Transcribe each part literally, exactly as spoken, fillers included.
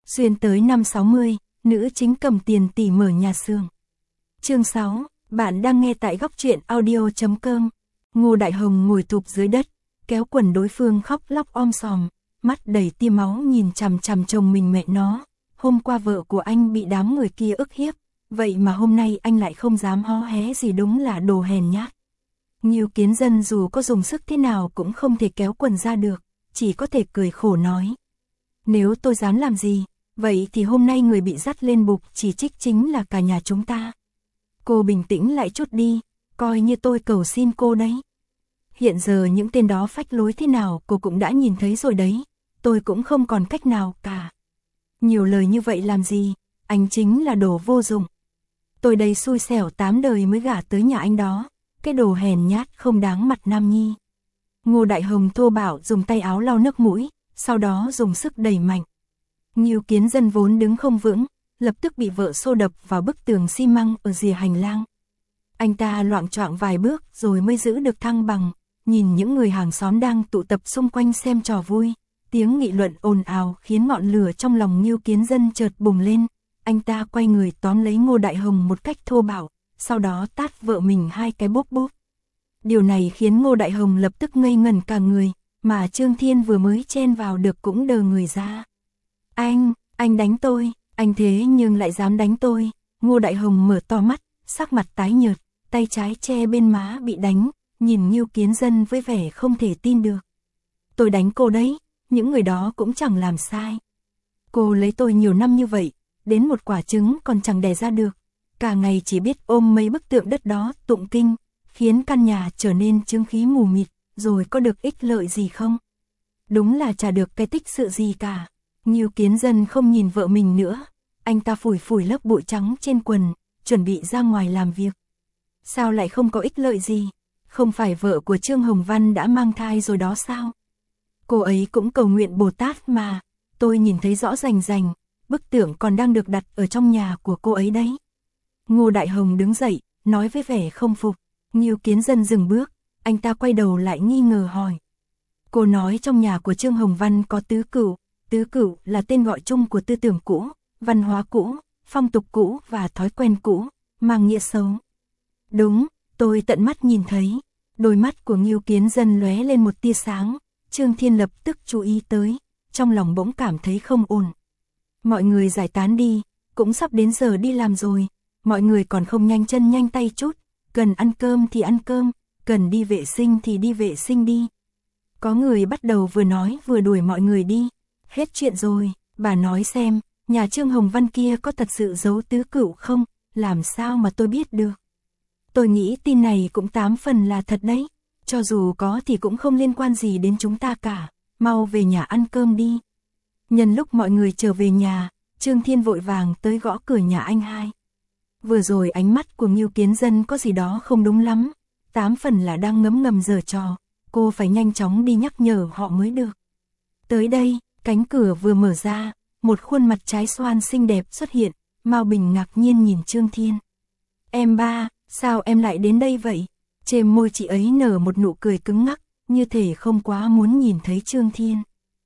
Xuyên tới năm sáu mươi, nữ chính cầm tiền tỷ mở nhà xưởng. Chương sáu, bạn đang nghe tại góc truyện audio chấm com. Ngô Đại Hồng ngồi thụp dưới đất, kéo quần đối phương khóc lóc om sòm, mắt đầy tia máu nhìn chằm chằm chồng mình mẹ nó. Hôm qua vợ của anh bị đám người kia ức hiếp, vậy mà hôm nay anh lại không dám hó hé gì, đúng là đồ hèn nhát. Ngưu Kiến Dân dù có dùng sức thế nào cũng không thể kéo quần ra được, chỉ có thể cười khổ nói. Nếu tôi dám làm gì, vậy thì hôm nay người bị dắt lên bục chỉ trích chính là cả nhà chúng ta. Cô bình tĩnh lại chút đi, coi như tôi cầu xin cô đấy. Hiện giờ những tên đó phách lối thế nào cô cũng đã nhìn thấy rồi đấy, tôi cũng không còn cách nào cả. Nhiều lời như vậy làm gì, anh chính là đồ vô dụng. Tôi đây xui xẻo tám đời mới gả tới nhà anh đó, cái đồ hèn nhát không đáng mặt nam nhi. Ngô Đại Hồng thô bạo dùng tay áo lau nước mũi, sau đó dùng sức đẩy mạnh. Ngưu Kiến Dân vốn đứng không vững, lập tức bị vợ xô đập vào bức tường xi măng ở rìa hành lang. Anh ta loạng choạng vài bước rồi mới giữ được thăng bằng, nhìn những người hàng xóm đang tụ tập xung quanh xem trò vui. Tiếng nghị luận ồn ào khiến ngọn lửa trong lòng Ngưu Kiến Dân chợt bùng lên. Anh ta quay người tóm lấy Ngô Đại Hồng một cách thô bạo, sau đó tát vợ mình hai cái bốp bốp. Điều này khiến Ngô Đại Hồng lập tức ngây ngẩn cả người, mà Trương Thiên vừa mới chen vào được cũng đờ người ra. Anh, anh đánh tôi, anh thế nhưng lại dám đánh tôi. Ngô Đại Hồng mở to mắt, sắc mặt tái nhợt, tay trái che bên má bị đánh, nhìn Ngưu Kiến Dân với vẻ không thể tin được. Tôi đánh cô đấy, những người đó cũng chẳng làm sai. Cô lấy tôi nhiều năm như vậy, đến một quả trứng còn chẳng đẻ ra được. Cả ngày chỉ biết ôm mấy bức tượng đất đó tụng kinh, khiến căn nhà trở nên chứng khí mù mịt, rồi có được ích lợi gì không? Đúng là chả được cái tích sự gì cả. Ngưu Kiến Dân không nhìn vợ mình nữa, anh ta phủi phủi lớp bụi trắng trên quần, chuẩn bị ra ngoài làm việc. Sao lại không có ích lợi gì? Không phải vợ của Trương Hồng Văn đã mang thai rồi đó sao? Cô ấy cũng cầu nguyện Bồ Tát mà, tôi nhìn thấy rõ rành rành, bức tượng còn đang được đặt ở trong nhà của cô ấy đấy. Ngô Đại Hồng đứng dậy, nói với vẻ không phục. Ngưu Kiến Dân dừng bước, anh ta quay đầu lại nghi ngờ hỏi. Cô nói trong nhà của Trương Hồng Văn có tứ cửu, tứ cửu là tên gọi chung của tư tưởng cũ, văn hóa cũ, phong tục cũ và thói quen cũ, mang nghĩa xấu. Đúng, tôi tận mắt nhìn thấy. Đôi mắt của Ngưu Kiến Dân lóe lên một tia sáng, Trương Thiên lập tức chú ý tới, trong lòng bỗng cảm thấy không ổn. Mọi người giải tán đi, cũng sắp đến giờ đi làm rồi, mọi người còn không nhanh chân nhanh tay chút, cần ăn cơm thì ăn cơm, cần đi vệ sinh thì đi vệ sinh đi. Có người bắt đầu vừa nói vừa đuổi mọi người đi. Hết chuyện rồi, bà nói xem, nhà Trương Hồng Văn kia có thật sự giấu tứ cửu không? Làm sao mà tôi biết được? Tôi nghĩ tin này cũng tám phần là thật đấy, cho dù có thì cũng không liên quan gì đến chúng ta cả, mau về nhà ăn cơm đi. Nhân lúc mọi người trở về nhà, Trương Thiên vội vàng tới gõ cửa nhà anh hai. Vừa rồi ánh mắt của Ngưu Kiến Dân có gì đó không đúng lắm, tám phần là đang ngấm ngầm giở trò, cô phải nhanh chóng đi nhắc nhở họ mới được. Tới đây, cánh cửa vừa mở ra, một khuôn mặt trái xoan xinh đẹp xuất hiện, Mao Bình ngạc nhiên nhìn Trương Thiên. Em ba, sao em lại đến đây vậy? Trên môi chị ấy nở một nụ cười cứng ngắc, như thể không quá muốn nhìn thấy Trương Thiên.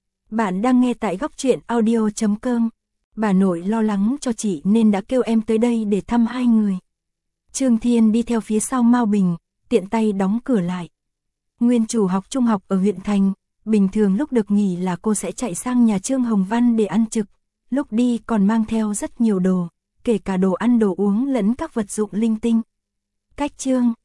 Bạn đang nghe tại góc truyện audio chấm com. Bà nội lo lắng cho chị nên đã kêu em tới đây để thăm hai người. Trương Thiên đi theo phía sau Mao Bình, tiện tay đóng cửa lại. Nguyên chủ học trung học ở huyện thành, bình thường lúc được nghỉ là cô sẽ chạy sang nhà Trương Hồng Văn để ăn trực, lúc đi còn mang theo rất nhiều đồ, kể cả đồ ăn đồ uống lẫn các vật dụng linh tinh. Cách Trương,